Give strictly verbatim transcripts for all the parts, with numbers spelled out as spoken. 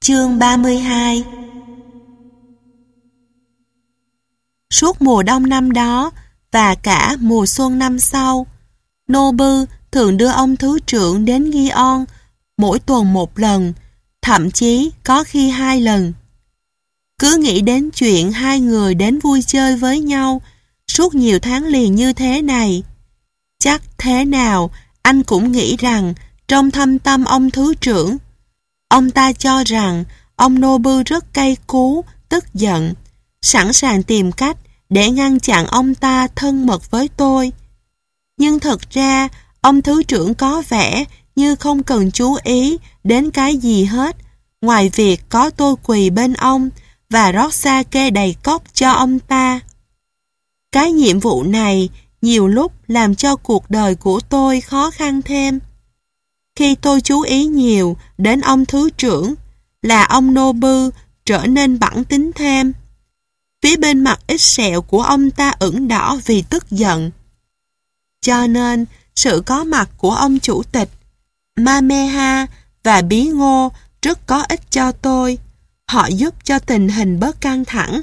Chương ba mươi hai. Suốt mùa đông năm đó và cả mùa xuân năm sau, Nobu thường đưa ông thứ trưởng đến Gion mỗi tuần một lần, thậm chí có khi hai lần. Cứ nghĩ đến chuyện hai người đến vui chơi với nhau suốt nhiều tháng liền như thế này, chắc thế nào anh cũng nghĩ rằng trong thâm tâm ông thứ trưởng, ông ta cho rằng ông Nobu rất cay cú, tức giận, sẵn sàng tìm cách để ngăn chặn ông ta thân mật với tôi. Nhưng thật ra, ông thứ trưởng có vẻ như không cần chú ý đến cái gì hết, ngoài việc có tôi quỳ bên ông và rót sake đầy cốc cho ông ta. Cái nhiệm vụ này nhiều lúc làm cho cuộc đời của tôi khó khăn thêm. Khi tôi chú ý nhiều đến ông thứ trưởng, là ông Nobu trở nên bẵng tính thêm. Phía bên mặt ít sẹo của ông ta ửng đỏ vì tức giận. Cho nên, sự có mặt của ông chủ tịch, Mameha và Bí Ngô rất có ích cho tôi. Họ giúp cho tình hình bớt căng thẳng.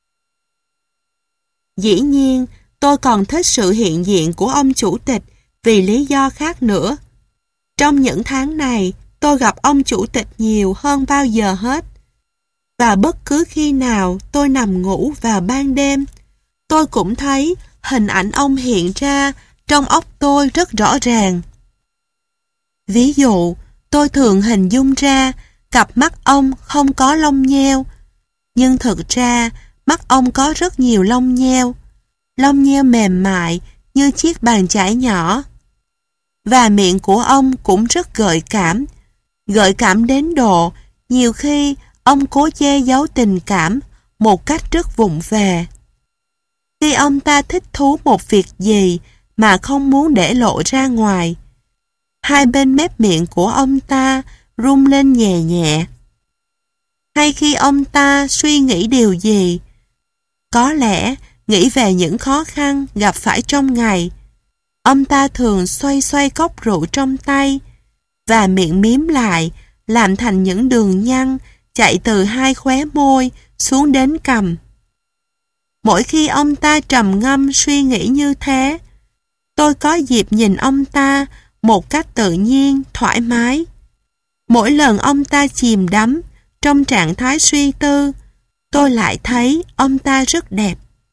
Dĩ nhiên, tôi còn thích sự hiện diện của ông chủ tịch vì lý do khác nữa. Trong những tháng này, tôi gặp ông chủ tịch nhiều hơn bao giờ hết. Và bất cứ khi nào tôi nằm ngủ vào ban đêm, tôi cũng thấy hình ảnh ông hiện ra trong óc tôi rất rõ ràng. Ví dụ, tôi thường hình dung ra cặp mắt ông không có lông nheo, nhưng thực ra mắt ông có rất nhiều lông nheo, lông nheo mềm mại như chiếc bàn chải nhỏ. Và miệng của ông cũng rất gợi cảm, gợi cảm đến độ nhiều khi ông cố che giấu tình cảm một cách rất vụng về. Khi ông ta thích thú một việc gì mà không muốn để lộ ra ngoài, hai bên mép miệng của ông ta rung lên nhẹ nhẹ. Hay khi ông ta suy nghĩ điều gì, có lẽ nghĩ về những khó khăn gặp phải trong ngày, ông ta thường xoay xoay cốc rượu trong tay và miệng miếm lại làm thành những đường nhăn chạy từ hai khóe môi xuống đến cằm. Mỗi khi ông ta trầm ngâm suy nghĩ như thế, tôi có dịp nhìn ông ta một cách tự nhiên, thoải mái. Mỗi lần ông ta chìm đắm trong trạng thái suy tư, tôi lại thấy ông ta rất đẹp.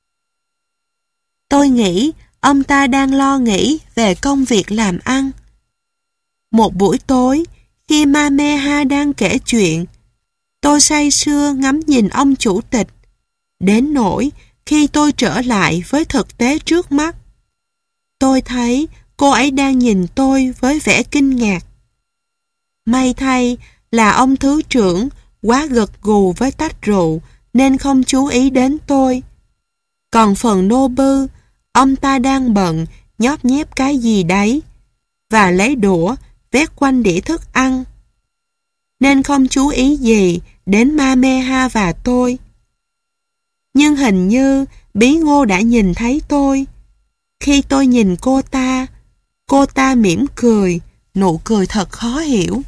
Tôi nghĩ ông ta đang lo nghĩ về công việc làm ăn. Một buổi tối, khi Mameha đang kể chuyện, tôi say sưa ngắm nhìn ông chủ tịch, đến nỗi khi tôi trở lại với thực tế trước mắt, tôi thấy cô ấy đang nhìn tôi với vẻ kinh ngạc. May thay là ông thứ trưởng quá gật gù với tách rượu nên không chú ý đến tôi. Còn phần Nobu, ông ta đang bận nhóp nhép cái gì đấy và lấy đũa vét quanh đĩa thức ăn, nên không chú ý gì đến Mameha và tôi. Nhưng hình như Bí Ngô đã nhìn thấy tôi. Khi tôi nhìn cô ta, cô ta mỉm cười, nụ cười thật khó hiểu.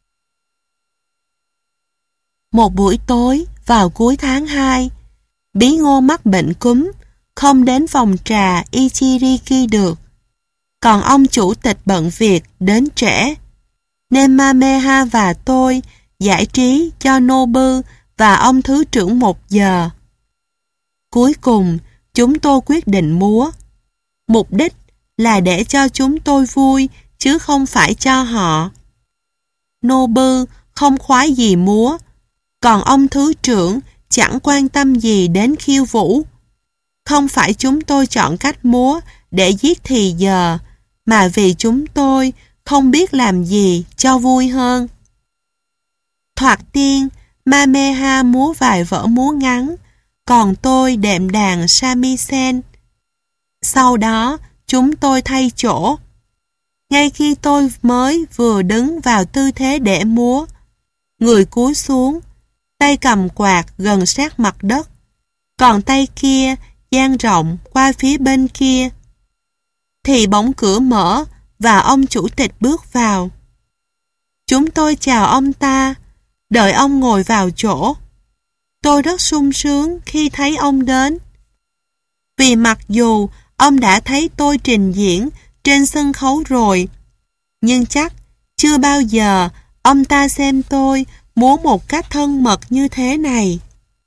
Một buổi tối vào cuối tháng hai, Bí Ngô mắc bệnh cúm, không đến phòng trà Ichiriki được. Còn ông chủ tịch bận việc đến trễ, nên Mameha và tôi giải trí cho Nobu và ông thứ trưởng một giờ. Cuối cùng, chúng tôi quyết định múa. Mục đích là để cho chúng tôi vui, chứ không phải cho họ. Nobu không khoái gì múa, còn ông thứ trưởng chẳng quan tâm gì đến khiêu vũ. Không phải chúng tôi chọn cách múa để giết thì giờ, mà vì chúng tôi không biết làm gì cho vui hơn. Thoạt tiên, Mameha múa vài vở múa ngắn, còn tôi đệm đàn shamisen. Sau đó, chúng tôi thay chỗ. Ngay khi tôi mới vừa đứng vào tư thế để múa, người cúi xuống, tay cầm quạt gần sát mặt đất, còn tay kia dang rộng qua phía bên kia, thì bỗng cửa mở và ông chủ tịch bước vào. Chúng tôi chào ông ta, đợi ông ngồi vào chỗ. Tôi rất sung sướng khi thấy ông đến. Vì mặc dù ông đã thấy tôi trình diễn trên sân khấu rồi, nhưng chắc chưa bao giờ ông ta xem tôi múa một cách thân mật như thế này.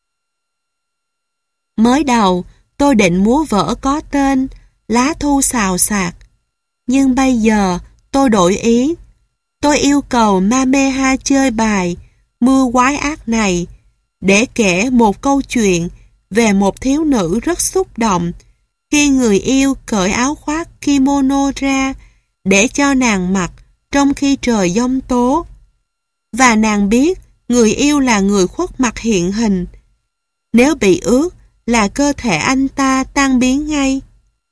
Mới đầu, tôi định múa vở có tên Lá thu xào xạc. Nhưng bây giờ, tôi đổi ý. Tôi yêu cầu Mameha chơi bài Mưa quái ác này để kể một câu chuyện về một thiếu nữ rất xúc động khi người yêu cởi áo khoác kimono ra để cho nàng mặc trong khi trời giông tố. Và nàng biết người yêu là người khuất mặt hiện hình. Nếu bị ướt là cơ thể anh ta tan biến ngay.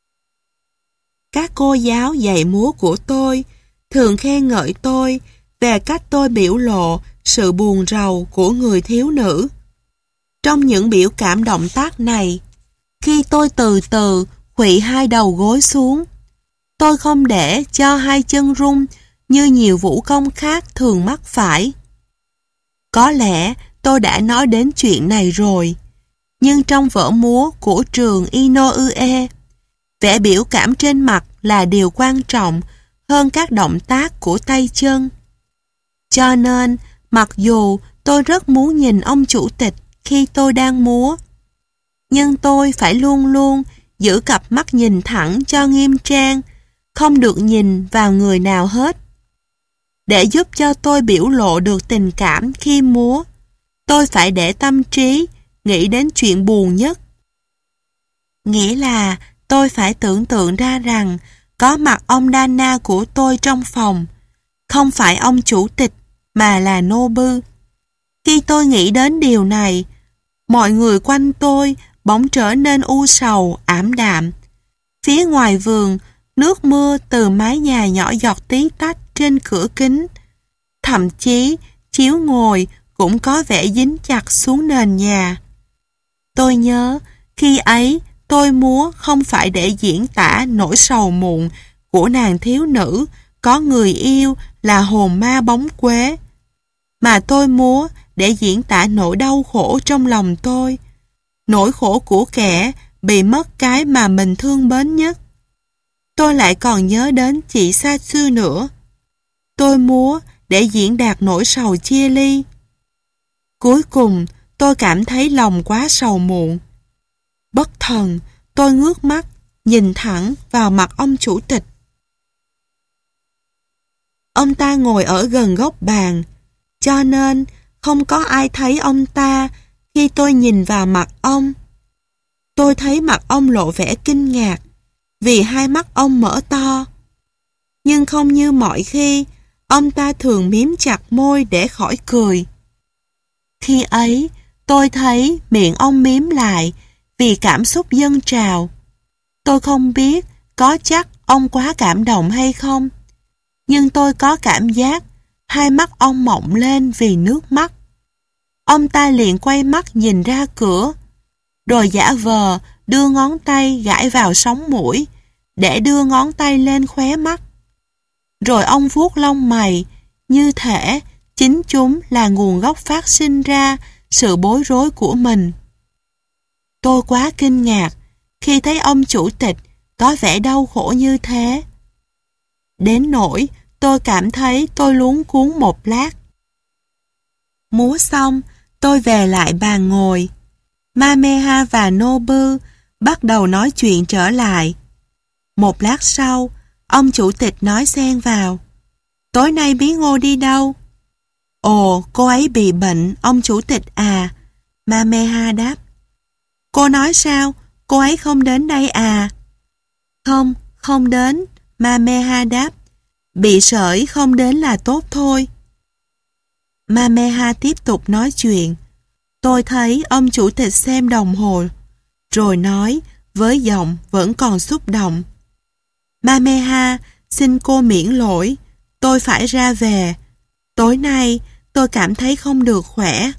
Các cô giáo dạy múa của tôi thường khen ngợi tôi về cách tôi biểu lộ sự buồn rầu của người thiếu nữ. Trong những biểu cảm động tác này, khi tôi từ từ khuỵu hai đầu gối xuống, tôi không để cho hai chân rung như nhiều vũ công khác thường mắc phải. Có lẽ tôi đã nói đến chuyện này rồi, nhưng trong vở múa của trường Inoue, vẻ biểu cảm trên mặt là điều quan trọng hơn các động tác của tay chân. Cho nên, mặc dù tôi rất muốn nhìn ông chủ tịch khi tôi đang múa, nhưng tôi phải luôn luôn giữ cặp mắt nhìn thẳng cho nghiêm trang, không được nhìn vào người nào hết. Để giúp cho tôi biểu lộ được tình cảm khi múa, tôi phải để tâm trí nghĩ đến chuyện buồn nhất. Nghĩa là tôi phải tưởng tượng ra rằng có mặt ông Dana của tôi trong phòng, không phải ông chủ tịch mà là Nobu. Khi tôi nghĩ đến điều này, mọi người quanh tôi bỗng trở nên u sầu, ảm đạm. Phía ngoài vườn, nước mưa từ mái nhà nhỏ giọt tí tách trên cửa kính. Thậm chí, chiếu ngồi cũng có vẻ dính chặt xuống nền nhà. Tôi nhớ, khi ấy tôi múa không phải để diễn tả nỗi sầu muộn của nàng thiếu nữ có người yêu là hồn ma bóng quế, mà tôi múa để diễn tả nỗi đau khổ trong lòng tôi, nỗi khổ của kẻ bị mất cái mà mình thương mến nhất. Tôi lại còn nhớ đến chị Satsu nữa. Tôi múa để diễn đạt nỗi sầu chia ly. Cuối cùng, tôi cảm thấy lòng quá sầu muộn. Bất thần, tôi ngước mắt, nhìn thẳng vào mặt ông chủ tịch. Ông ta ngồi ở gần góc bàn, cho nên không có ai thấy ông ta khi tôi nhìn vào mặt ông. Tôi thấy mặt ông lộ vẻ kinh ngạc vì hai mắt ông mở to. Nhưng không như mọi khi, ông ta thường mím chặt môi để khỏi cười. Khi ấy, tôi thấy miệng ông mím lại vì cảm xúc dâng trào. Tôi không biết có chắc ông quá cảm động hay không, nhưng tôi có cảm giác hai mắt ông mọng lên vì nước mắt. Ông ta liền quay mắt nhìn ra cửa, rồi giả vờ đưa ngón tay gãi vào sống mũi để đưa ngón tay lên khóe mắt. Rồi ông vuốt lông mày, như thể chính chúng là nguồn gốc phát sinh ra sự bối rối của mình. Tôi quá kinh ngạc khi thấy ông chủ tịch có vẻ đau khổ như thế. Đến nỗi tôi cảm thấy tôi luống cuống một lát. Múa xong, tôi về lại bàn ngồi. Mameha và Nobu bắt đầu nói chuyện trở lại. Một lát sau, ông chủ tịch nói xen vào. Tối nay Bí Ngô đi đâu? Ồ, cô ấy bị bệnh, ông chủ tịch à. Mameha đáp. Cô nói sao? Cô ấy không đến đây à? Không, không đến. Mameha đáp. Bị sởi không đến là tốt thôi. Mameha tiếp tục nói chuyện. Tôi thấy ông chủ tịch xem đồng hồ, rồi nói với giọng vẫn còn xúc động. Mameha, xin cô miễn lỗi, tôi phải ra về. Tối nay tôi cảm thấy không được khỏe.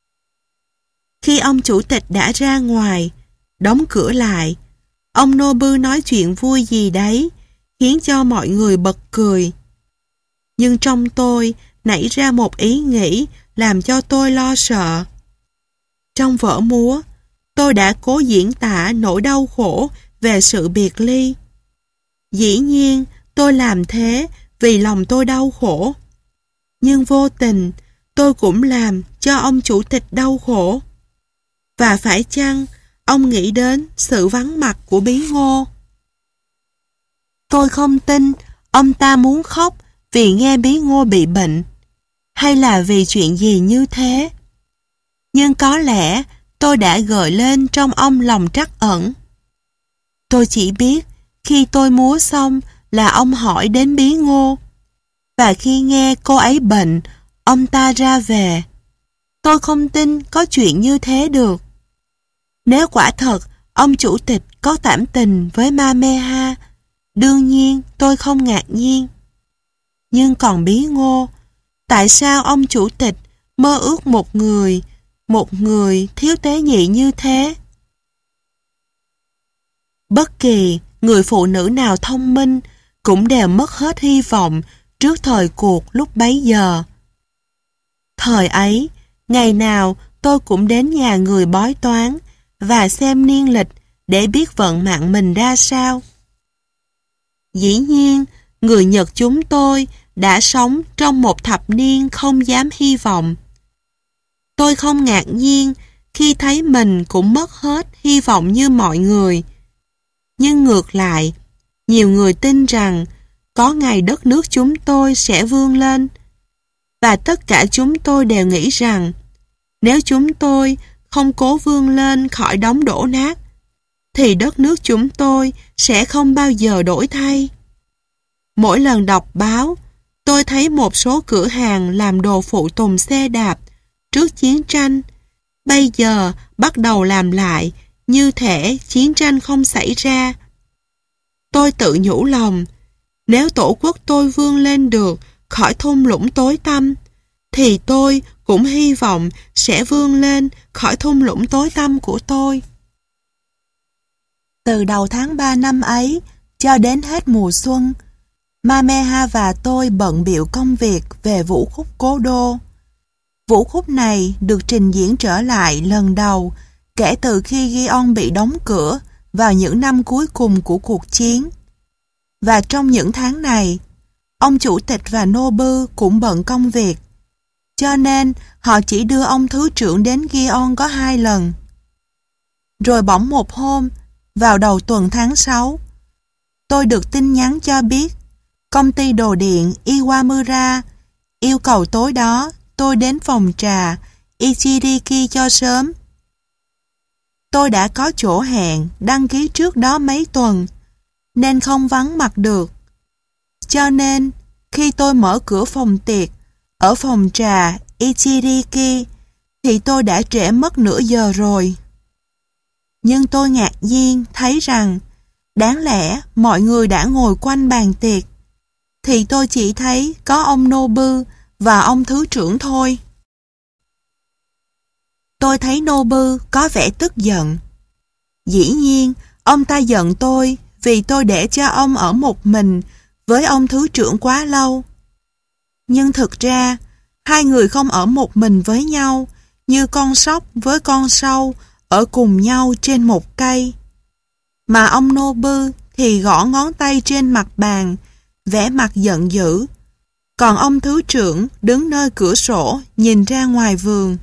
Khi ông chủ tịch đã ra ngoài, đóng cửa lại, ông Nobu nói chuyện vui gì đấy, khiến cho mọi người bật cười. Nhưng trong tôi nảy ra một ý nghĩ làm cho tôi lo sợ. Trong vở múa, tôi đã cố diễn tả nỗi đau khổ về sự biệt ly. Dĩ nhiên, tôi làm thế vì lòng tôi đau khổ. Nhưng vô tình, tôi cũng làm cho ông chủ tịch đau khổ. Và phải chăng ông nghĩ đến sự vắng mặt của Bí Ngô? Tôi không tin ông ta muốn khóc vì nghe Bí Ngô bị bệnh, hay là vì chuyện gì như thế. Nhưng có lẽ tôi đã gợi lên trong ông lòng trắc ẩn. Tôi chỉ biết khi tôi múa xong là ông hỏi đến Bí Ngô, và khi nghe cô ấy bệnh, ông ta ra về. Tôi không tin có chuyện như thế được. Nếu quả thật ông chủ tịch có cảm tình với Mameha, đương nhiên tôi không ngạc nhiên. Nhưng còn Bí Ngô, tại sao ông chủ tịch mơ ước một người, một người thiếu tế nhị như thế? Bất kỳ người phụ nữ nào thông minh cũng đều mất hết hy vọng trước thời cuộc lúc bấy giờ. Thời ấy, ngày nào tôi cũng đến nhà người bói toán và xem niên lịch để biết vận mạng mình ra sao. Dĩ nhiên, người Nhật chúng tôi đã sống trong một thập niên không dám hy vọng. Tôi không ngạc nhiên khi thấy mình cũng mất hết hy vọng như mọi người. Nhưng ngược lại, nhiều người tin rằng có ngày đất nước chúng tôi sẽ vươn lên. Và tất cả chúng tôi đều nghĩ rằng nếu chúng tôi không cố vươn lên khỏi đống đổ nát, thì đất nước chúng tôi sẽ không bao giờ đổi thay. Mỗi lần đọc báo, tôi thấy một số cửa hàng làm đồ phụ tùng xe đạp trước chiến tranh, bây giờ bắt đầu làm lại như thể chiến tranh không xảy ra. Tôi tự nhủ lòng, nếu tổ quốc tôi vươn lên được khỏi thung lũng tối tăm, thì tôi cũng hy vọng sẽ vươn lên khỏi thung lũng tối tăm của tôi. Từ đầu tháng ba năm ấy cho đến hết mùa xuân, Mameha và tôi bận bịu công việc về vũ khúc Cố Đô. Vũ khúc này được trình diễn trở lại lần đầu kể từ khi Gion bị đóng cửa vào những năm cuối cùng của cuộc chiến. Và trong những tháng này, ông chủ tịch và Nobu cũng bận công việc, cho nên họ chỉ đưa ông thứ trưởng đến Gion có hai lần. Rồi bỗng một hôm, vào đầu tuần tháng sáu, tôi được tin nhắn cho biết công ty đồ điện Iwamura yêu cầu tối đó tôi đến phòng trà Ichiriki cho sớm. Tôi đã có chỗ hẹn đăng ký trước đó mấy tuần, nên không vắng mặt được. Cho nên, khi tôi mở cửa phòng tiệc ở phòng trà Ichiriki, thì tôi đã trễ mất nửa giờ rồi. Nhưng tôi ngạc nhiên thấy rằng, đáng lẽ mọi người đã ngồi quanh bàn tiệc, thì tôi chỉ thấy có ông Nobu và ông thứ trưởng thôi. Tôi thấy Nobu có vẻ tức giận. Dĩ nhiên, ông ta giận tôi vì tôi để cho ông ở một mình với ông thứ trưởng quá lâu. Nhưng thực ra, hai người không ở một mình với nhau như con sóc với con sâu ở cùng nhau trên một cây. Mà ông Nobu thì gõ ngón tay trên mặt bàn, vẻ mặt giận dữ. Còn ông thứ trưởng đứng nơi cửa sổ nhìn ra ngoài vườn.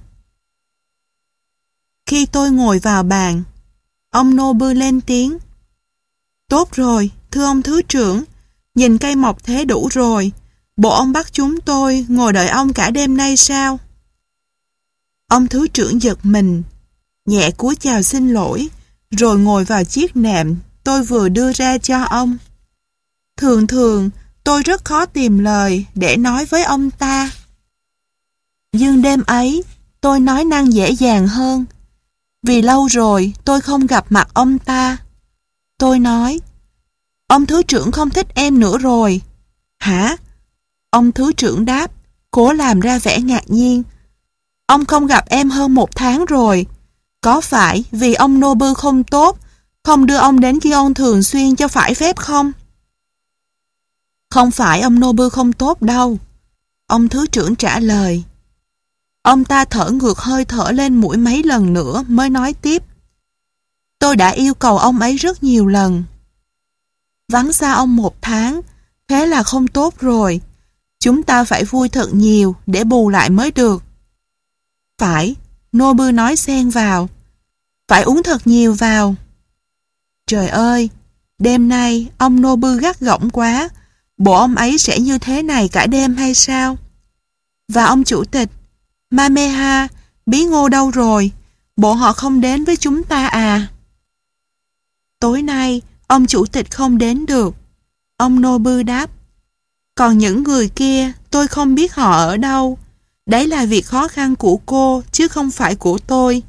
Khi tôi ngồi vào bàn, ông Nobu lên tiếng. Tốt rồi, thưa ông thứ trưởng, nhìn cây mọc thế đủ rồi. Bộ ông bắt chúng tôi ngồi đợi ông cả đêm nay sao? Ông thứ trưởng giật mình, nhẹ cúi chào xin lỗi, rồi ngồi vào chiếc nệm tôi vừa đưa ra cho ông. Thường thường, tôi rất khó tìm lời để nói với ông ta. Nhưng đêm ấy, tôi nói năng dễ dàng hơn. Vì lâu rồi tôi không gặp mặt ông ta. Tôi nói, ông thứ trưởng không thích em nữa rồi. Hả? Ông thứ trưởng đáp, cố làm ra vẻ ngạc nhiên. Ông không gặp em hơn một tháng rồi. Có phải vì ông Nobu không tốt, không đưa ông đến Gion thường xuyên cho phải phép không? Không phải ông Nobu không tốt đâu. Ông thứ trưởng trả lời. Ông ta thở ngược hơi thở lên mũi mấy lần nữa mới nói tiếp. Tôi đã yêu cầu ông ấy rất nhiều lần. Vắng xa ông một tháng, thế là không tốt rồi. Chúng ta phải vui thật nhiều để bù lại mới được. Phải, Nobu nói xen vào. Phải uống thật nhiều vào. Trời ơi, đêm nay ông Nobu gắt gỏng quá. Bộ ông ấy sẽ như thế này cả đêm hay sao? Và ông chủ tịch, Mameha, Bí Ngô đâu rồi? Bộ họ không đến với chúng ta à? Tối nay, ông chủ tịch không đến được. Ông Nobu đáp. Còn những người kia, tôi không biết họ ở đâu. Đấy là việc khó khăn của cô, chứ không phải của tôi.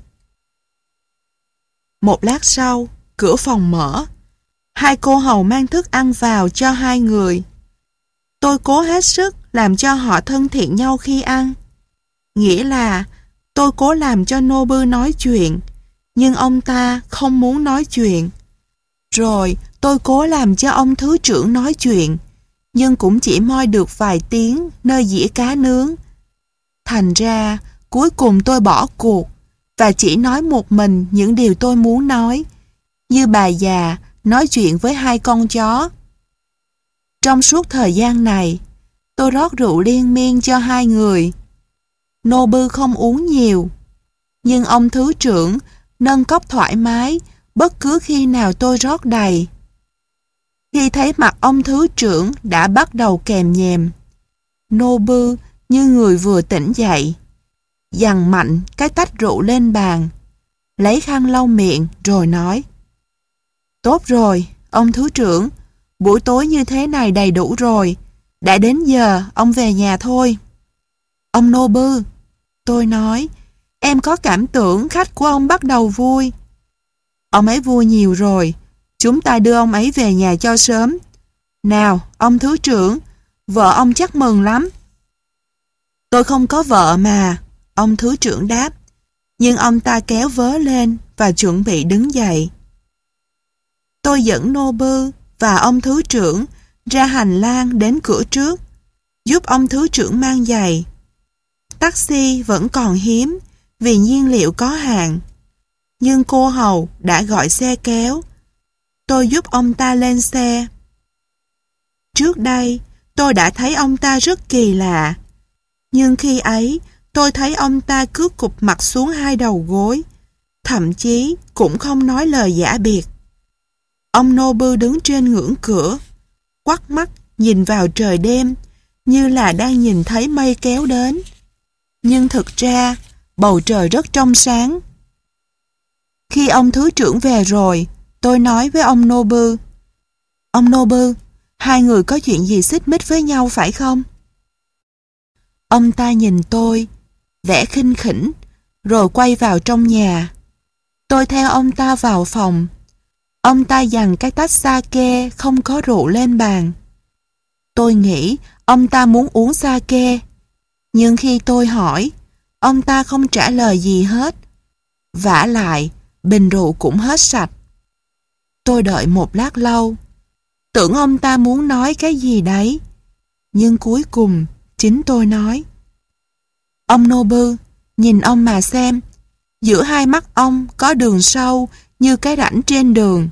Một lát sau, cửa phòng mở. Hai cô hầu mang thức ăn vào cho hai người. Tôi cố hết sức làm cho họ thân thiện nhau khi ăn. Nghĩa là tôi cố làm cho Nobu nói chuyện, nhưng ông ta không muốn nói chuyện. Rồi tôi cố làm cho ông thứ trưởng nói chuyện, nhưng cũng chỉ moi được vài tiếng nơi dĩa cá nướng. Thành ra, cuối cùng tôi bỏ cuộc và chỉ nói một mình những điều tôi muốn nói, như bà già nói chuyện với hai con chó. Trong suốt thời gian này, tôi rót rượu liên miên cho hai người. Nobu không uống nhiều, nhưng ông thứ trưởng nâng cốc thoải mái bất cứ khi nào tôi rót đầy. Khi thấy mặt ông thứ trưởng đã bắt đầu kèm nhèm, Nobu như người vừa tỉnh dậy, giằng mạnh cái tách rượu lên bàn, lấy khăn lau miệng rồi nói: Tốt rồi, ông thứ trưởng, buổi tối như thế này đầy đủ rồi, đã đến giờ ông về nhà thôi. Ông Nobu, tôi nói, em có cảm tưởng khách của ông bắt đầu vui. Ông ấy vui nhiều rồi, chúng ta đưa ông ấy về nhà cho sớm. Nào, ông thứ trưởng, vợ ông chắc mừng lắm. Tôi không có vợ mà, ông thứ trưởng đáp, nhưng ông ta kéo vớ lên và chuẩn bị đứng dậy. Tôi dẫn Nobu và ông thứ trưởng ra hành lang đến cửa trước, giúp ông thứ trưởng mang giày. Taxi vẫn còn hiếm vì nhiên liệu có hạn, nhưng cô hầu đã gọi xe kéo. Tôi giúp ông ta lên xe. Trước đây, tôi đã thấy ông ta rất kỳ lạ, nhưng khi ấy tôi thấy ông ta cứ cụp mặt xuống hai đầu gối, thậm chí cũng không nói lời giã biệt. Ông Nobu đứng trên ngưỡng cửa, quắt mắt nhìn vào trời đêm như là đang nhìn thấy mây kéo đến. Nhưng thực ra, bầu trời rất trong sáng. Khi ông thứ trưởng về rồi, tôi nói với ông Nobu, Ông Nobu, hai người có chuyện gì xích mích với nhau phải không? Ông ta nhìn tôi, vẻ khinh khỉnh, rồi quay vào trong nhà. Tôi theo ông ta vào phòng. Ông ta dằn cái tách sake không có rượu lên bàn. Tôi nghĩ ông ta muốn uống sake, nhưng khi tôi hỏi, ông ta không trả lời gì hết. Vả lại, bình rượu cũng hết sạch. Tôi đợi một lát lâu, tưởng ông ta muốn nói cái gì đấy, nhưng cuối cùng chính tôi nói. Ông Nobu, nhìn ông mà xem, giữa hai mắt ông có đường sâu như cái rãnh trên đường.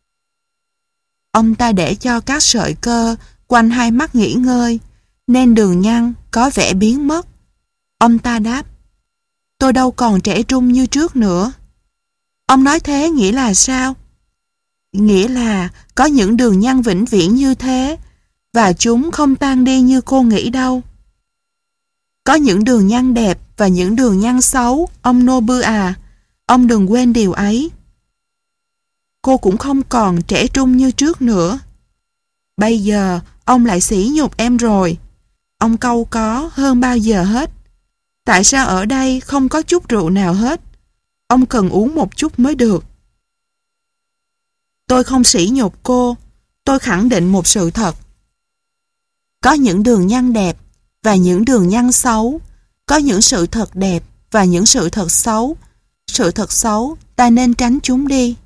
Ông ta để cho các sợi cơ quanh hai mắt nghỉ ngơi, nên đường nhăn có vẻ biến mất. Ông ta đáp, tôi đâu còn trẻ trung như trước nữa. Ông nói thế nghĩa là sao? Nghĩa là có những đường nhăn vĩnh viễn như thế, và chúng không tan đi như cô nghĩ đâu. Có những đường nhăn đẹp và những đường nhăn xấu, ông Nobu à, ông đừng quên điều ấy. Cô cũng không còn trẻ trung như trước nữa. Bây giờ, ông lại sỉ nhục em rồi. Ông cau có hơn bao giờ hết. Tại sao ở đây không có chút rượu nào hết? Ông cần uống một chút mới được. Tôi không sỉ nhục cô, tôi khẳng định một sự thật. Có những đường nhăn đẹp và những đường nhăn xấu, có những sự thật đẹp và những sự thật xấu. Sự thật xấu, ta nên tránh chúng đi.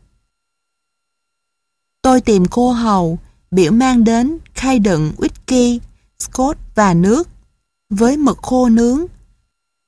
Tôi tìm cô hầu, biểu mang đến khay đựng whisky, scotch và nước, với mực khô nướng.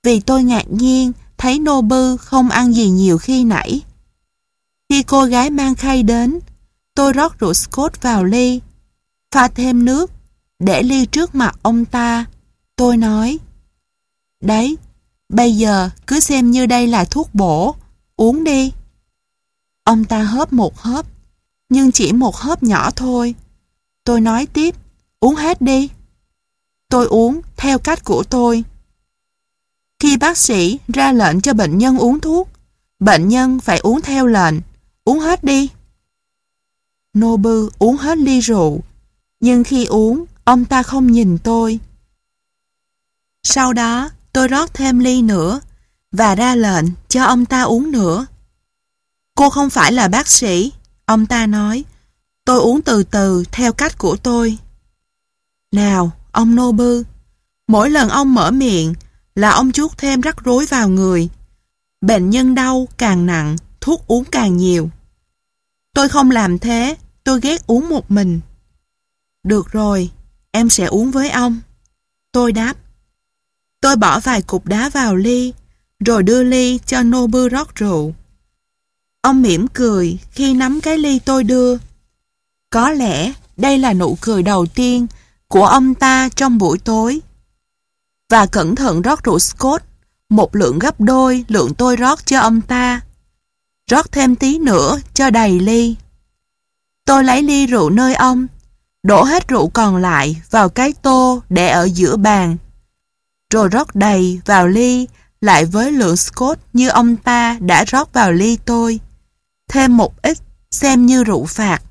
vì tôi ngạc nhiên thấy Nobu không ăn gì nhiều khi nãy. Khi cô gái mang khay đến, tôi rót rượu Scotch vào ly, pha thêm nước, để ly trước mặt ông ta. Tôi nói, đấy, bây giờ cứ xem như đây là thuốc bổ, uống đi. Ông ta hớp một hớp, nhưng chỉ một hớp nhỏ thôi. Tôi nói tiếp, uống hết đi. Tôi uống theo cách của tôi. Khi bác sĩ ra lệnh cho bệnh nhân uống thuốc, bệnh nhân phải uống theo lệnh, uống hết đi. Nobu uống hết ly rượu, nhưng khi uống, ông ta không nhìn tôi. Sau đó, tôi rót thêm ly nữa và ra lệnh cho ông ta uống nữa. Cô không phải là bác sĩ, ông ta nói. Tôi uống từ từ theo cách của tôi. Nào, ông Nobu, mỗi lần ông mở miệng là ông chuốt thêm rắc rối vào người. Bệnh nhân đau càng nặng, thuốc uống càng nhiều. Tôi không làm thế, tôi ghét uống một mình. Được rồi, em sẽ uống với ông. Tôi đáp. Tôi bỏ vài cục đá vào ly, rồi đưa ly cho Nobu rót rượu. Ông mỉm cười khi nắm cái ly tôi đưa. Có lẽ đây là nụ cười đầu tiên của ông ta trong buổi tối. Và cẩn thận rót rượu Scotch, một lượng gấp đôi lượng tôi rót cho ông ta. Rót thêm tí nữa cho đầy ly. Tôi lấy ly rượu nơi ông, đổ hết rượu còn lại vào cái tô để ở giữa bàn, rồi rót đầy vào ly lại với lượng Scotch như ông ta đã rót vào ly tôi. Thêm một ít xem như rượu phạt.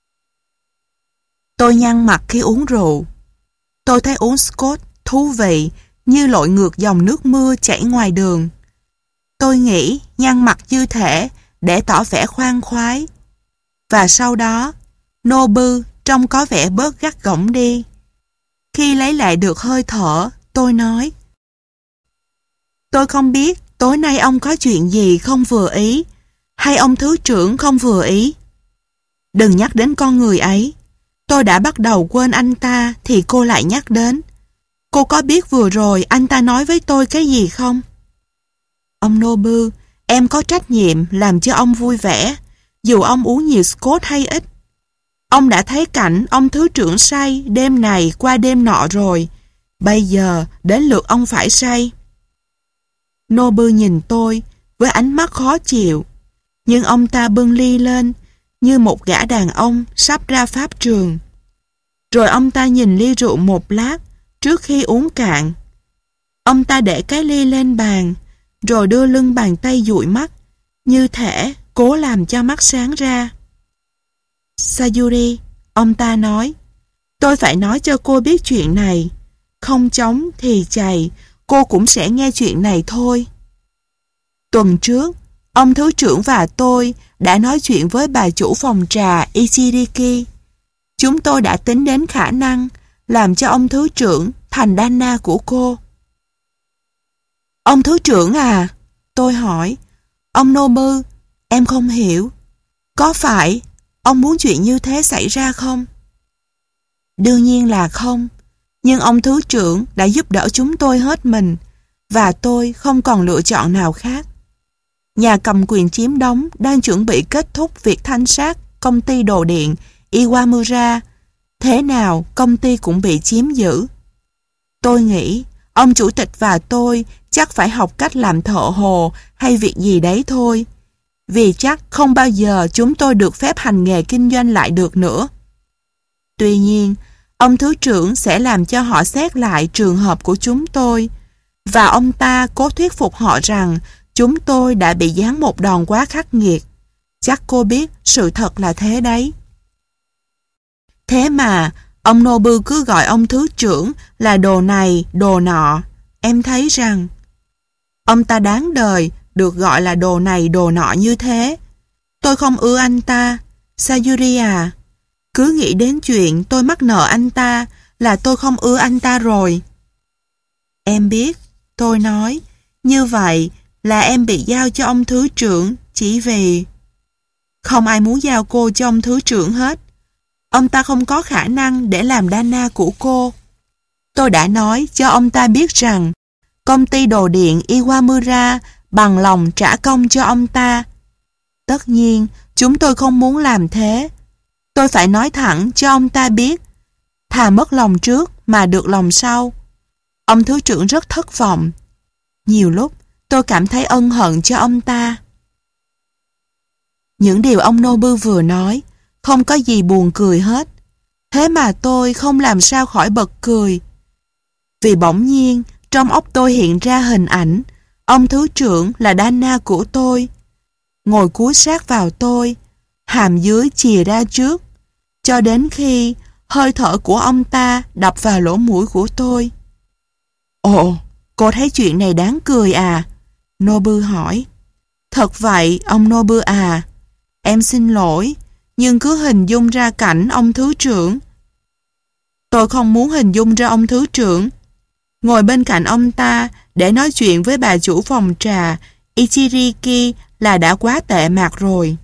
Tôi nhăn mặt khi uống rượu. Tôi thấy uống Scotch thú vị như lội ngược dòng nước mưa chảy ngoài đường. Tôi nghĩ nhăn mặt như thể để tỏ vẻ khoan khoái. Và sau đó, Nobu trông có vẻ bớt gắt gỏng đi. Khi lấy lại được hơi thở, tôi nói, tôi không biết tối nay ông có chuyện gì không vừa ý, hay ông thứ trưởng không vừa ý. Đừng nhắc đến con người ấy. Tôi đã bắt đầu quên anh ta thì cô lại nhắc đến. Cô có biết vừa rồi anh ta nói với tôi cái gì không? Ông Nobu, em có trách nhiệm làm cho ông vui vẻ, dù ông uống nhiều Scotch hay ít. Ông đã thấy cảnh ông thứ trưởng say đêm này qua đêm nọ rồi. Bây giờ đến lượt ông phải say. Nobu nhìn tôi với ánh mắt khó chịu, nhưng ông ta bưng ly lên như một gã đàn ông sắp ra pháp trường. Rồi ông ta nhìn ly rượu một lát trước khi uống cạn. Ông ta để cái ly lên bàn, rồi đưa lưng bàn tay dụi mắt, như thể cố làm cho mắt sáng ra. Sayuri, ông ta nói, tôi phải nói cho cô biết chuyện này. Không chống thì chày, cô cũng sẽ nghe chuyện này thôi. Tuần trước, ông thứ trưởng và tôi đã nói chuyện với bà chủ phòng trà Ichiriki. Chúng tôi đã tính đến khả năng làm cho ông thứ trưởng thành Dana của cô. Ông thứ trưởng à? Tôi hỏi. Ông Nobu, em không hiểu. Có phải ông muốn chuyện như thế xảy ra không? Đương nhiên là không. Nhưng ông thứ trưởng đã giúp đỡ chúng tôi hết mình, và tôi không còn lựa chọn nào khác. Nhà cầm quyền chiếm đóng đang chuẩn bị kết thúc việc thanh sát công ty đồ điện Iwamura. Thế nào công ty cũng bị chiếm giữ. Tôi nghĩ ông chủ tịch và tôi chắc phải học cách làm thợ hồ hay việc gì đấy thôi, vì chắc không bao giờ chúng tôi được phép hành nghề kinh doanh lại được nữa. Tuy nhiên, ông thứ trưởng sẽ làm cho họ xét lại trường hợp của chúng tôi, và ông ta cố thuyết phục họ rằng chúng tôi đã bị giáng một đòn quá khắc nghiệt. Chắc cô biết sự thật là thế đấy. Thế mà, ông Nobu cứ gọi ông thứ trưởng là đồ này, đồ nọ. Em thấy rằng ông ta đáng đời được gọi là đồ này, đồ nọ như thế. Tôi không ưa anh ta. Sayuri à, cứ nghĩ đến chuyện tôi mắc nợ anh ta là tôi không ưa anh ta rồi. Em biết, tôi nói, như vậy là em bị giao cho ông thứ trưởng chỉ vì... Không ai muốn giao cô cho ông thứ trưởng hết. Ông ta không có khả năng để làm Dana của cô. Tôi đã nói cho ông ta biết rằng Công ty đồ điện Iwamura bằng lòng trả công cho ông ta. Tất nhiên, chúng tôi không muốn làm thế. Tôi phải nói thẳng cho ông ta biết, thà mất lòng trước mà được lòng sau. Ông thứ trưởng rất thất vọng. Nhiều lúc, tôi cảm thấy ân hận cho ông ta. Những điều ông Nobu vừa nói, không có gì buồn cười hết. Thế mà tôi không làm sao khỏi bật cười. Vì bỗng nhiên, trong óc tôi hiện ra hình ảnh, ông thứ trưởng là Dana của tôi. Ngồi cúi sát vào tôi, hàm dưới chìa ra trước, cho đến khi hơi thở của ông ta đập vào lỗ mũi của tôi. Ồ, cô thấy chuyện này đáng cười à? Nobu hỏi. Thật vậy, ông Nobu à. Em xin lỗi, nhưng cứ hình dung ra cảnh ông thứ trưởng. Tôi không muốn hình dung ra ông thứ trưởng. Ngồi bên cạnh ông ta để nói chuyện với bà chủ phòng trà Ichiriki là đã quá tệ mạc rồi.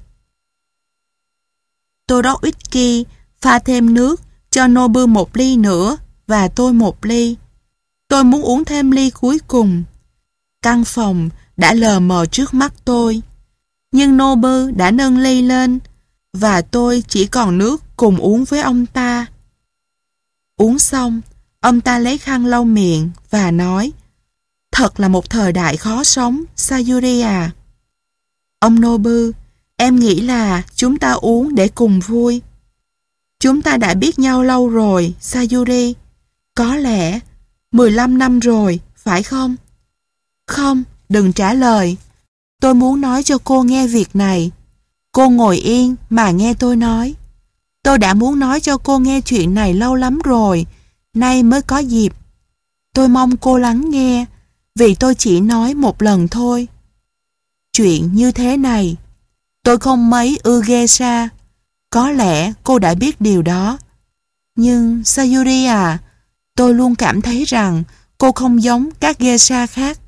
Tôi rót whisky, pha thêm nước, cho Nobu một ly nữa và tôi một ly. Tôi muốn uống thêm ly cuối cùng. Căn phòng đã lờ mờ trước mắt tôi. Nhưng Nobu đã nâng ly lên và tôi chỉ còn nước cùng uống với ông ta. Uống xong, ông ta lấy khăn lau miệng và nói: Thật là một thời đại khó sống, Sayuri à. Ông Nobu, em nghĩ là chúng ta uống để cùng vui. Chúng ta đã biết nhau lâu rồi, Sayuri. Có lẽ mười lăm năm rồi, phải không? Không, đừng trả lời. Tôi muốn nói cho cô nghe việc này. Cô ngồi yên mà nghe tôi nói. Tôi đã muốn nói cho cô nghe chuyện này lâu lắm rồi, nay mới có dịp. Tôi mong cô lắng nghe, vì tôi chỉ nói một lần thôi. Chuyện như thế này, tôi không mấy ưa geisha. Có lẽ cô đã biết điều đó. Nhưng Sayuri à, tôi luôn cảm thấy rằng cô không giống các geisha khác.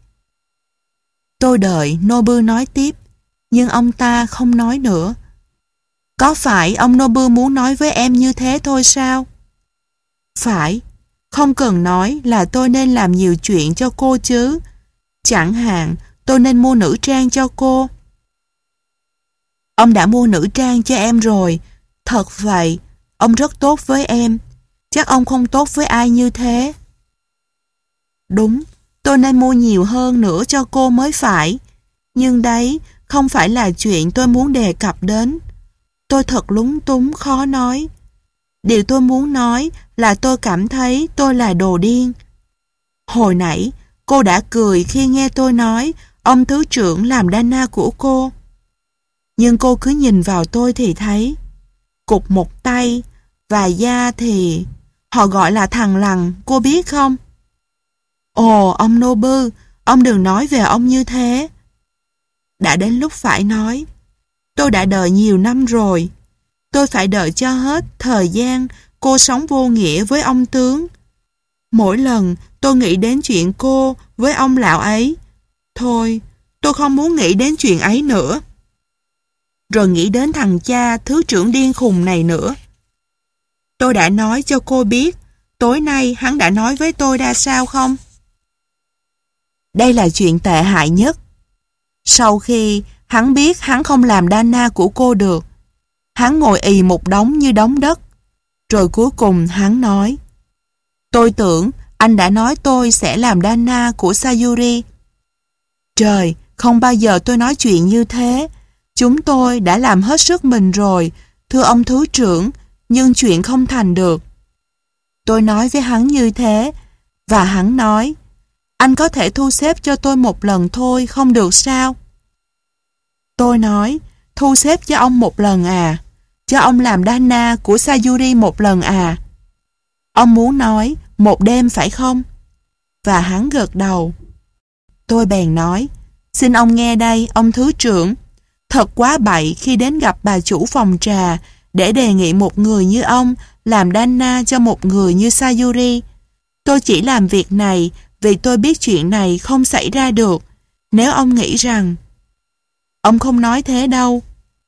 Tôi đợi Nobu nói tiếp, nhưng ông ta không nói nữa. Có phải ông Nobu muốn nói với em như thế thôi sao? Phải, không cần nói là tôi nên làm nhiều chuyện cho cô chứ. Chẳng hạn, tôi nên mua nữ trang cho cô. Ông đã mua nữ trang cho em rồi. Thật vậy, ông rất tốt với em. Chắc ông không tốt với ai như thế. Đúng, tôi nên mua nhiều hơn nữa cho cô mới phải. Nhưng đấy không phải là chuyện tôi muốn đề cập đến. Tôi thật lúng túng khó nói. Điều tôi muốn nói là tôi cảm thấy tôi là đồ điên. Hồi nãy, cô đã cười khi nghe tôi nói ông thứ trưởng làm Dana của cô. Nhưng cô cứ nhìn vào tôi thì thấy cụt một tay và da thì họ gọi là thằn lằn, cô biết không? Ồ, ông Nobu, ông đừng nói về ông như thế. Đã đến lúc phải nói. Tôi đã đợi nhiều năm rồi. Tôi phải đợi cho hết thời gian cô sống vô nghĩa với ông tướng. Mỗi lần tôi nghĩ đến chuyện cô với ông lão ấy, thôi, tôi không muốn nghĩ đến chuyện ấy nữa. Rồi nghĩ đến thằng cha thứ trưởng điên khùng này nữa. Tôi đã nói cho cô biết tối nay hắn đã nói với tôi ra sao không? Đây là chuyện tệ hại nhất. Sau khi hắn biết hắn không làm Dana của cô được, hắn ngồi ì một đống như đống đất. Rồi cuối cùng hắn nói: Tôi tưởng anh đã nói tôi sẽ làm Dana của Sayuri. Trời, không bao giờ tôi nói chuyện như thế. Chúng tôi đã làm hết sức mình rồi, thưa ông thứ trưởng, nhưng chuyện không thành được. Tôi nói với hắn như thế, và hắn nói: Anh có thể thu xếp cho tôi một lần thôi, không được sao? Tôi nói: Thu xếp cho ông một lần à? Cho ông làm Dana của Sayuri một lần à? Ông muốn nói một đêm phải không? Và hắn gật đầu. Tôi bèn nói: Xin ông nghe đây, ông thứ trưởng. Thật quá bậy khi đến gặp bà chủ phòng trà để đề nghị một người như ông làm Dana cho một người như Sayuri. Tôi chỉ làm việc này vì tôi biết chuyện này không xảy ra được. Nếu ông nghĩ rằng... Ông không nói thế đâu.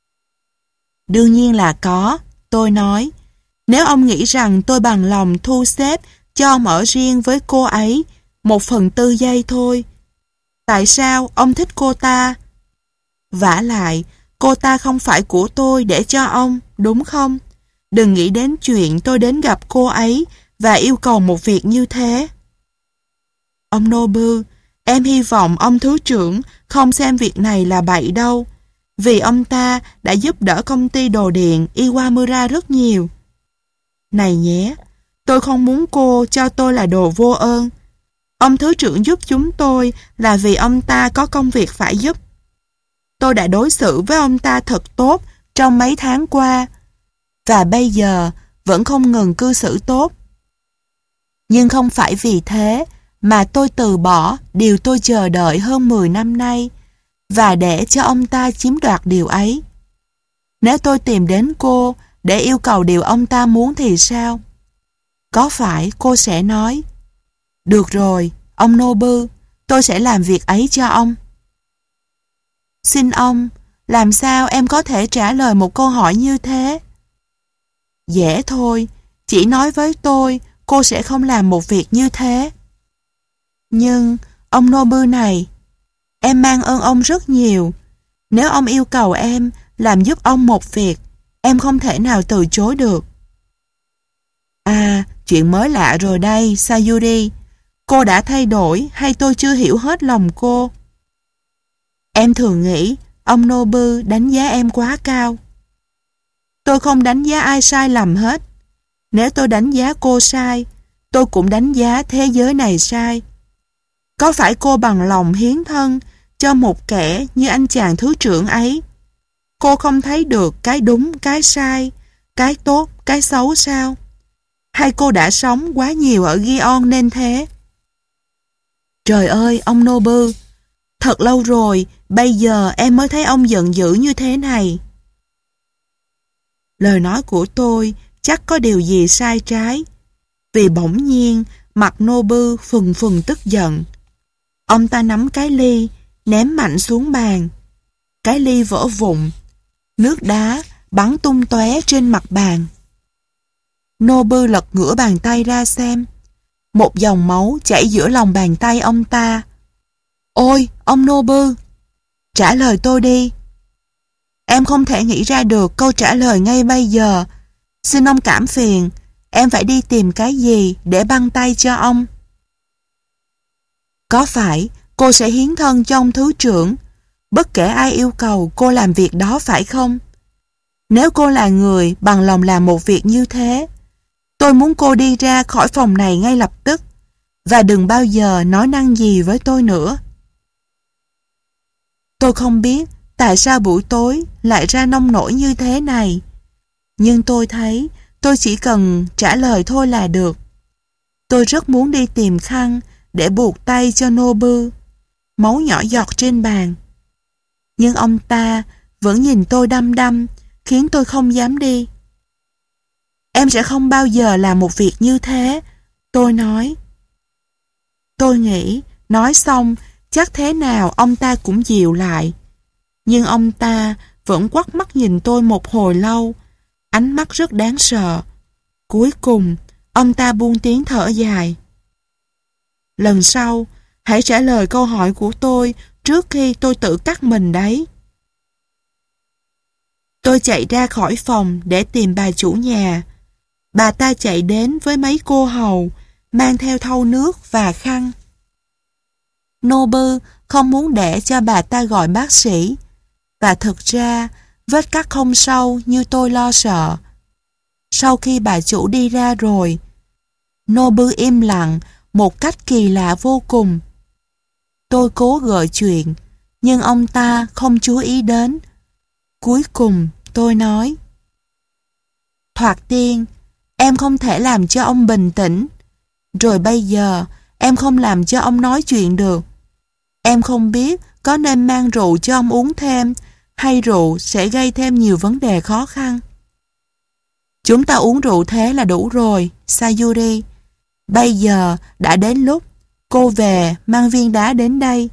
Đương nhiên là có, tôi nói. Nếu ông nghĩ rằng tôi bằng lòng thu xếp cho ông ở riêng với cô ấy, một phần tư giây thôi. Tại sao ông thích cô ta? Vả lại, cô ta không phải của tôi để cho ông, đúng không? Đừng nghĩ đến chuyện tôi đến gặp cô ấy và yêu cầu một việc như thế. Ông Nobu, em hy vọng ông thứ trưởng không xem việc này là bậy đâu, vì ông ta đã giúp đỡ công ty đồ điện Iwamura rất nhiều. Này nhé, tôi không muốn cô cho tôi là đồ vô ơn. Ông thứ trưởng giúp chúng tôi là vì ông ta có công việc phải giúp. Tôi đã đối xử với ông ta thật tốt trong mấy tháng qua, và bây giờ vẫn không ngừng cư xử tốt. Nhưng không phải vì thế mà tôi từ bỏ điều tôi chờ đợi hơn mười năm nay và để cho ông ta chiếm đoạt điều ấy. Nếu tôi tìm đến cô để yêu cầu điều ông ta muốn thì sao? Có phải cô sẽ nói, được rồi, ông Nobu, tôi sẽ làm việc ấy cho ông. Xin ông, làm sao em có thể trả lời một câu hỏi như thế? Dễ thôi, chỉ nói với tôi cô sẽ không làm một việc như thế. Nhưng, ông Nobu này, em mang ơn ông rất nhiều. Nếu ông yêu cầu em làm giúp ông một việc, em không thể nào từ chối được. À, chuyện mới lạ rồi đây, Sayuri. Cô đã thay đổi hay tôi chưa hiểu hết lòng cô? Em thường nghĩ ông Nobu đánh giá em quá cao. Tôi không đánh giá ai sai lầm hết. Nếu tôi đánh giá cô sai, tôi cũng đánh giá thế giới này sai. Có phải cô bằng lòng hiến thân cho một kẻ như anh chàng thứ trưởng ấy? Cô không thấy được cái đúng, cái sai, cái tốt, cái xấu sao? Hay cô đã sống quá nhiều ở Gion nên thế? Trời ơi, ông Nobu, thật lâu rồi, bây giờ em mới thấy ông giận dữ như thế này. Lời nói của tôi chắc có điều gì sai trái, vì bỗng nhiên mặt Nobu phừng phừng tức giận. Ông ta nắm cái ly, ném mạnh xuống bàn. Cái ly vỡ vụn, nước đá bắn tung tóe trên mặt bàn. Nobu lật ngửa bàn tay ra xem. Một dòng máu chảy giữa lòng bàn tay ông ta. Ôi, ông Nobu, trả lời tôi đi. Em không thể nghĩ ra được câu trả lời ngay bây giờ. Xin ông cảm phiền, em phải đi tìm cái gì để băng tay cho ông. Có phải cô sẽ hiến thân cho ông thứ trưởng, bất kể ai yêu cầu cô làm việc đó phải không? Nếu cô là người bằng lòng làm một việc như thế, tôi muốn cô đi ra khỏi phòng này ngay lập tức, và đừng bao giờ nói năng gì với tôi nữa. Tôi không biết tại sao buổi tối lại ra nông nổi như thế này, nhưng tôi thấy tôi chỉ cần trả lời thôi là được. Tôi rất muốn đi tìm khăn để buộc tay cho Nobu. Máu nhỏ giọt trên bàn. Nhưng ông ta vẫn nhìn tôi đăm đăm, khiến tôi không dám đi. Em sẽ không bao giờ làm một việc như thế, tôi nói. Tôi nghĩ, nói xong, chắc thế nào ông ta cũng dịu lại. Nhưng ông ta vẫn quắt mắt nhìn tôi một hồi lâu, ánh mắt rất đáng sợ. Cuối cùng, ông ta buông tiếng thở dài. Lần sau, hãy trả lời câu hỏi của tôi trước khi tôi tự cắt mình đấy. Tôi chạy ra khỏi phòng để tìm bà chủ nhà. Bà ta chạy đến với mấy cô hầu, mang theo thau nước và khăn. Nobu không muốn để cho bà ta gọi bác sĩ, và thực ra vết cắt không sâu như tôi lo sợ. Sau khi bà chủ đi ra rồi, Nobu im lặng một cách kỳ lạ vô cùng. Tôi cố gợi chuyện, nhưng ông ta không chú ý đến. Cuối cùng tôi nói, thoạt tiên, em không thể làm cho ông bình tĩnh. Rồi bây giờ, em không làm cho ông nói chuyện được. Em không biết có nên mang rượu cho ông uống thêm, hay rượu sẽ gây thêm nhiều vấn đề khó khăn. Chúng ta uống rượu thế là đủ rồi, Sayuri. Bây giờ đã đến lúc cô về mang viên đá đến đây.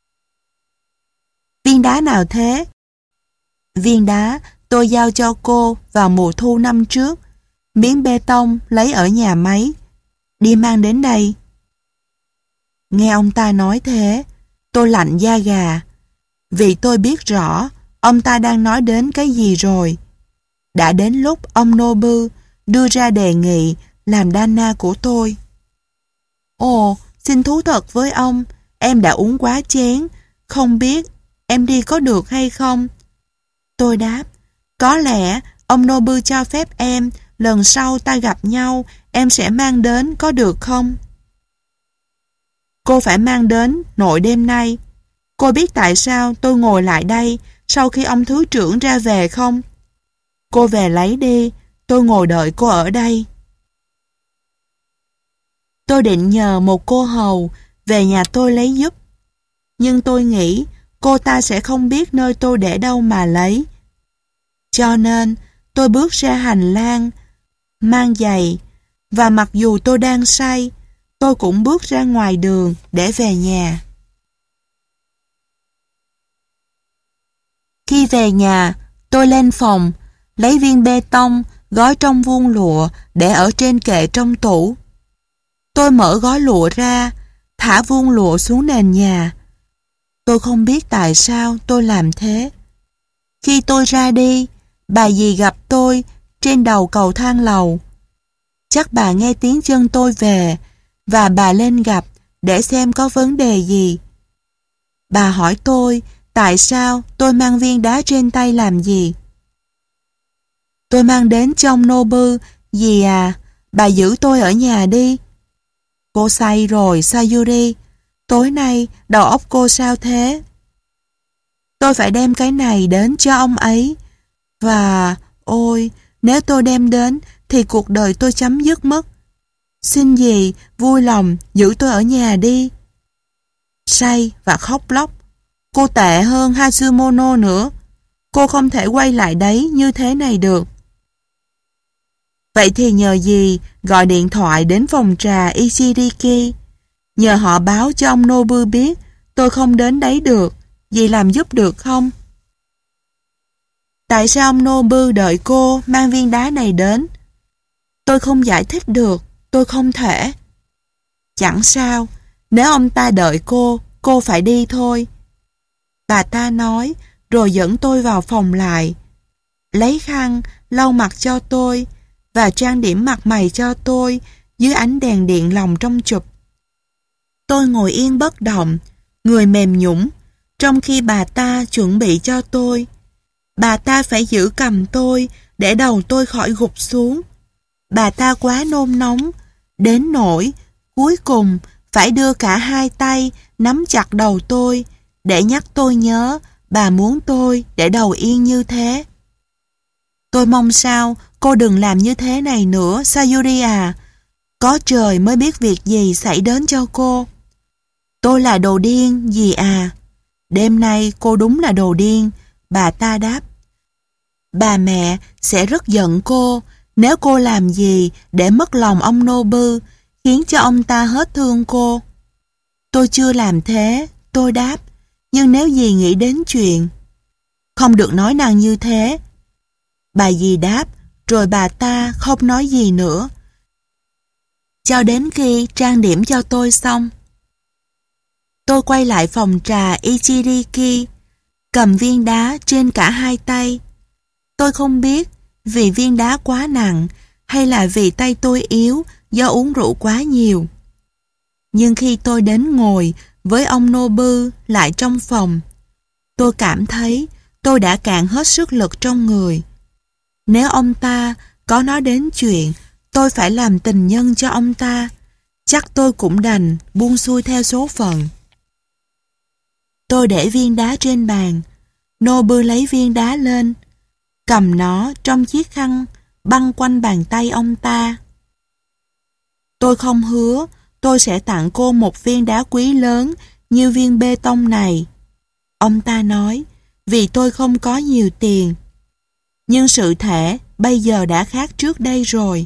Viên đá nào thế? Viên đá tôi giao cho cô vào mùa thu năm trước. Miếng bê tông lấy ở nhà máy. Đi mang đến đây. Nghe ông ta nói thế, tôi lạnh da gà, vì tôi biết rõ ông ta đang nói đến cái gì rồi. Đã đến lúc ông Nobu đưa ra đề nghị làm Dana của tôi. Ồ, xin thú thật với ông, em đã uống quá chén, không biết em đi có được hay không? Tôi đáp, có lẽ ông Nobu cho phép em, lần sau ta gặp nhau, em sẽ mang đến có được không? Cô phải mang đến nội đêm nay. Cô biết tại sao tôi ngồi lại đây sau khi ông thứ trưởng ra về không? Cô về lấy đi, tôi ngồi đợi cô ở đây. Tôi định nhờ một cô hầu về nhà tôi lấy giúp, nhưng tôi nghĩ cô ta sẽ không biết nơi tôi để đâu mà lấy. Cho nên tôi bước ra hành lang, mang giày, và mặc dù tôi đang say, tôi cũng bước ra ngoài đường để về nhà. Khi về nhà, tôi lên phòng, lấy viên bê tông gói trong vuông lụa để ở trên kệ trong tủ. Tôi mở gói lụa ra, thả vuông lụa xuống nền nhà. Tôi không biết tại sao tôi làm thế. Khi tôi ra đi, bà dì gặp tôi trên đầu cầu thang lầu. Chắc bà nghe tiếng chân tôi về và bà lên gặp để xem có vấn đề gì. Bà hỏi tôi tại sao tôi mang viên đá trên tay làm gì. Tôi mang đến cho ông Nobu. Dì à, bà giữ tôi ở nhà đi. Cô say rồi Sayuri. Tối nay đầu óc cô sao thế? Tôi phải đem cái này đến cho ông ấy. Và ôi, nếu tôi đem đến thì cuộc đời tôi chấm dứt mất. Xin dì vui lòng giữ tôi ở nhà đi. Say và khóc lóc. Cô tệ hơn Hatsumono nữa. Cô không thể quay lại đấy như thế này được. Vậy thì nhờ dì gọi điện thoại đến phòng trà Ichiriki. Nhờ họ báo cho ông Nobu biết tôi không đến đấy được. Dì làm giúp được không? Tại sao ông Nobu đợi cô mang viên đá này đến? Tôi không giải thích được. Tôi không thể. Chẳng sao. Nếu ông ta đợi cô, cô phải đi thôi. Bà ta nói, rồi dẫn tôi vào phòng lại. Lấy khăn, lau mặt cho tôi, và trang điểm mặt mày cho tôi dưới ánh đèn điện lồng trong chụp. Tôi ngồi yên bất động, người mềm nhũn, trong khi bà ta chuẩn bị cho tôi. Bà ta phải giữ cầm tôi để đầu tôi khỏi gục xuống. Bà ta quá nôn nóng, đến nỗi cuối cùng phải đưa cả hai tay nắm chặt đầu tôi để nhắc tôi nhớ bà muốn tôi để đầu yên như thế. Tôi mong sao cô đừng làm như thế này nữa, Sayuri à. Có trời mới biết việc gì xảy đến cho cô. Tôi là đồ điên, dì à. Đêm nay cô đúng là đồ điên, bà ta đáp. Bà mẹ sẽ rất giận cô nếu cô làm gì để mất lòng ông Nobu, khiến cho ông ta hết thương cô. Tôi chưa làm thế, tôi đáp. Nhưng nếu dì nghĩ đến chuyện... Không được nói năng như thế. Bà dì đáp, rồi bà ta không nói gì nữa. Cho đến khi trang điểm cho tôi xong. Tôi quay lại phòng trà Ichiriki, cầm viên đá trên cả hai tay. Tôi không biết vì viên đá quá nặng hay là vì tay tôi yếu do uống rượu quá nhiều. Nhưng khi tôi đến ngồi với ông Nobu lại trong phòng, tôi cảm thấy tôi đã cạn hết sức lực trong người. Nếu ông ta có nói đến chuyện tôi phải làm tình nhân cho ông ta, chắc tôi cũng đành buông xuôi theo số phận. Tôi để viên đá trên bàn. Nobu lấy viên đá lên, cầm nó trong chiếc khăn băng quanh bàn tay ông ta. Tôi không hứa tôi sẽ tặng cô một viên đá quý lớn như viên bê tông này. Ông ta nói, vì tôi không có nhiều tiền. Nhưng sự thể bây giờ đã khác trước đây rồi.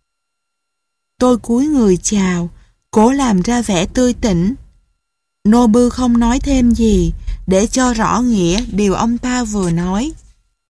Tôi cúi người chào, cố làm ra vẻ tươi tỉnh. Nobu không nói thêm gì để cho rõ nghĩa điều ông ta vừa nói.